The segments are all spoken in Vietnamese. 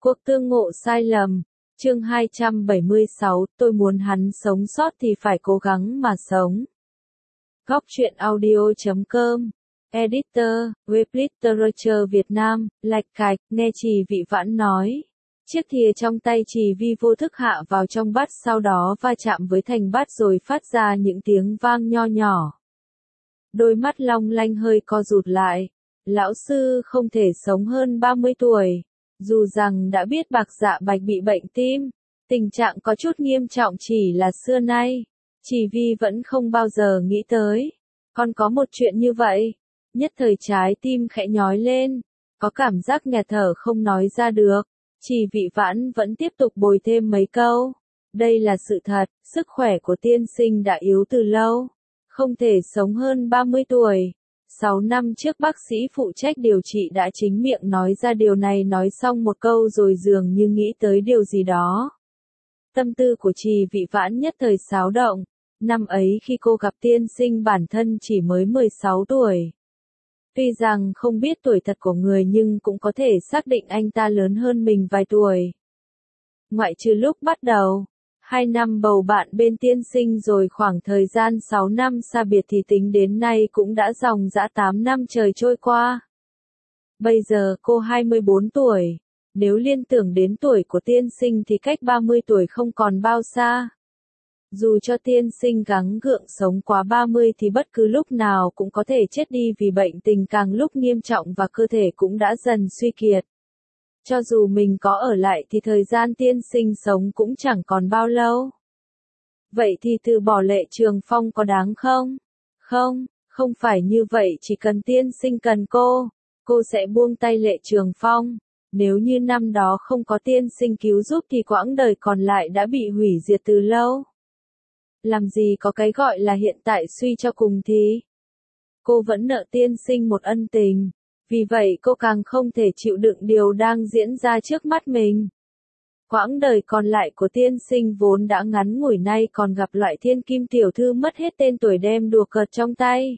Cuộc tương ngộ sai lầm, chương 276, tôi muốn hắn sống sót thì phải cố gắng mà sống. Góc truyện audio.com, Editor, Web Literature Việt Nam, lạch cạch, nghe Trì Vị Vãn nói. Chiếc thìa trong tay Trì Vi vô thức hạ vào trong bát, sau đó va chạm với thành bát rồi phát ra những tiếng vang nho nhỏ. Đôi mắt long lanh hơi co rụt lại. Lão sư không thể sống hơn 30 tuổi. Dù rằng đã biết Bạc Dạ Bạch bị bệnh tim, tình trạng có chút nghiêm trọng chỉ là xưa nay. Trì Vi vẫn không bao giờ nghĩ tới. Còn có một chuyện như vậy. Nhất thời trái tim khẽ nhói lên. Có cảm giác nghẹt thở không nói ra được. Trì Vị Vãn vẫn tiếp tục bồi thêm mấy câu. Đây là sự thật, sức khỏe của tiên sinh đã yếu từ lâu. Không thể sống hơn 30 tuổi. 6 năm trước bác sĩ phụ trách điều trị đã chính miệng nói ra điều này, nói xong một câu rồi dường như nghĩ tới điều gì đó. Tâm tư của Trì Vị Vãn nhất thời xáo động. Năm ấy khi cô gặp tiên sinh bản thân chỉ mới 16 tuổi. Tuy rằng không biết tuổi thật của người nhưng cũng có thể xác định anh ta lớn hơn mình vài tuổi. Ngoại trừ lúc bắt đầu 2 năm bầu bạn bên tiên sinh rồi khoảng thời gian 6 năm xa biệt thì tính đến nay cũng đã dòng dã 8 năm trời trôi qua. Bây giờ cô 24 tuổi. Nếu liên tưởng đến tuổi của tiên sinh thì cách 30 tuổi không còn bao xa. Dù cho tiên sinh gắng gượng sống quá 30 thì bất cứ lúc nào cũng có thể chết đi vì bệnh tình càng lúc nghiêm trọng và cơ thể cũng đã dần suy kiệt. Cho dù mình có ở lại thì thời gian tiên sinh sống cũng chẳng còn bao lâu. Vậy thì từ bỏ Lệ Trường Phong có đáng không? Không, không phải như vậy, chỉ cần tiên sinh cần cô sẽ buông tay Lệ Trường Phong. Nếu như năm đó không có tiên sinh cứu giúp thì quãng đời còn lại đã bị hủy diệt từ lâu. Làm gì có cái gọi là hiện tại suy cho cùng thì. Cô vẫn nợ tiên sinh một ân tình. Vì vậy cô càng không thể chịu đựng điều đang diễn ra trước mắt mình. Quãng đời còn lại của tiên sinh vốn đã ngắn ngủi, nay còn gặp loại thiên kim tiểu thư mất hết tên tuổi đem đùa cợt trong tay.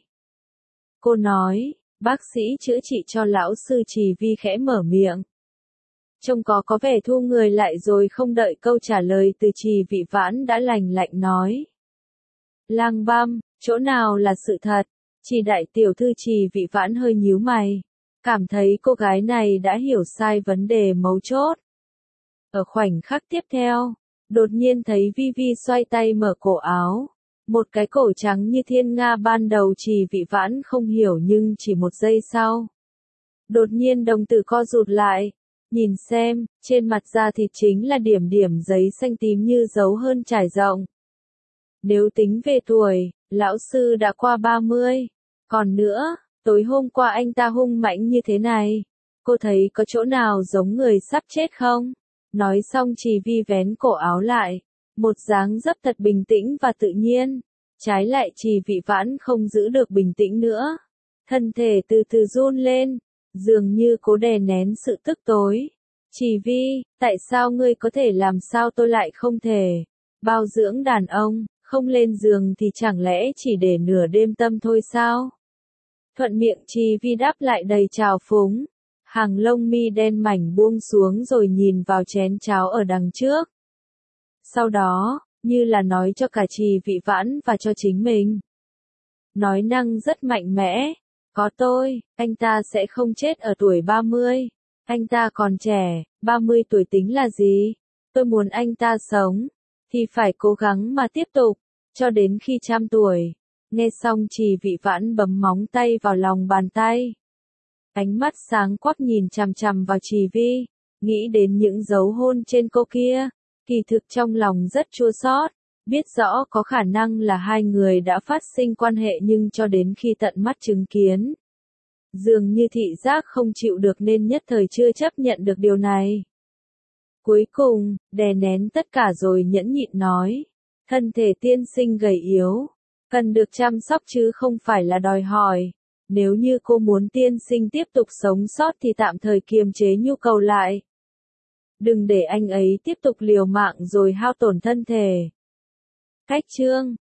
Cô nói, bác sĩ chữa trị cho lão sư. Trì Vi khẽ mở miệng. Trông có vẻ thu người lại rồi, không đợi câu trả lời từ Trì Vị Vãn đã lạnh lạnh nói. Lang băm, chỗ nào là sự thật? Trì đại tiểu thư. Trì Vị Vãn hơi nhíu mày. Cảm thấy cô gái này đã hiểu sai vấn đề mấu chốt. Ở khoảnh khắc tiếp theo, đột nhiên thấy Vi Vi xoay tay mở cổ áo. Một cái cổ trắng như thiên nga. Ban đầu Trì Vị Vãn không hiểu nhưng chỉ một giây sau. Đột nhiên đồng tử co rụt lại. Nhìn xem, trên mặt da thịt chính là điểm điểm giấy xanh tím như dấu hơn trải rộng. Nếu tính về tuổi, lão sư đã qua 30. Còn nữa, tối hôm qua anh ta hung mãnh như thế này. Cô thấy có chỗ nào giống người sắp chết không? Nói xong Trì Vi vén cổ áo lại. Một dáng dấp thật bình tĩnh và tự nhiên. Trái lại Trì Vị Vãn không giữ được bình tĩnh nữa. Thân thể từ từ run lên. Dường như cố đè nén sự tức tối. Trì Vi, tại sao ngươi có thể làm sao tôi lại không thể? Bao dưỡng đàn ông, không lên giường thì chẳng lẽ chỉ để nửa đêm tâm thôi sao? Thuận miệng Trì Vi đáp lại đầy trào phúng. Hàng lông mi đen mảnh buông xuống rồi nhìn vào chén cháo ở đằng trước. Sau đó, như là nói cho cả Trì Vị Vãn và cho chính mình. Nói năng rất mạnh mẽ. Có tôi, anh ta sẽ không chết ở tuổi 30. Anh ta còn trẻ, 30 tuổi tính là gì? Tôi muốn anh ta sống, thì phải cố gắng mà tiếp tục, cho đến khi 100 tuổi. Nghe xong Trì Vị Vãn bấm móng tay vào lòng bàn tay. Ánh mắt sáng quắc nhìn chằm chằm vào Trì Vi, nghĩ đến những dấu hôn trên cô kia. Kỳ thực trong lòng rất chua xót, biết rõ có khả năng là hai người đã phát sinh quan hệ nhưng cho đến khi tận mắt chứng kiến. Dường như thị giác không chịu được nên nhất thời chưa chấp nhận được điều này. Cuối cùng, đè nén tất cả rồi nhẫn nhịn nói. Thân thể tiên sinh gầy yếu, cần được chăm sóc chứ không phải là đòi hỏi. Nếu như cô muốn tiên sinh tiếp tục sống sót thì tạm thời kiềm chế nhu cầu lại. Đừng để anh ấy tiếp tục liều mạng rồi hao tổn thân thể. Cách chương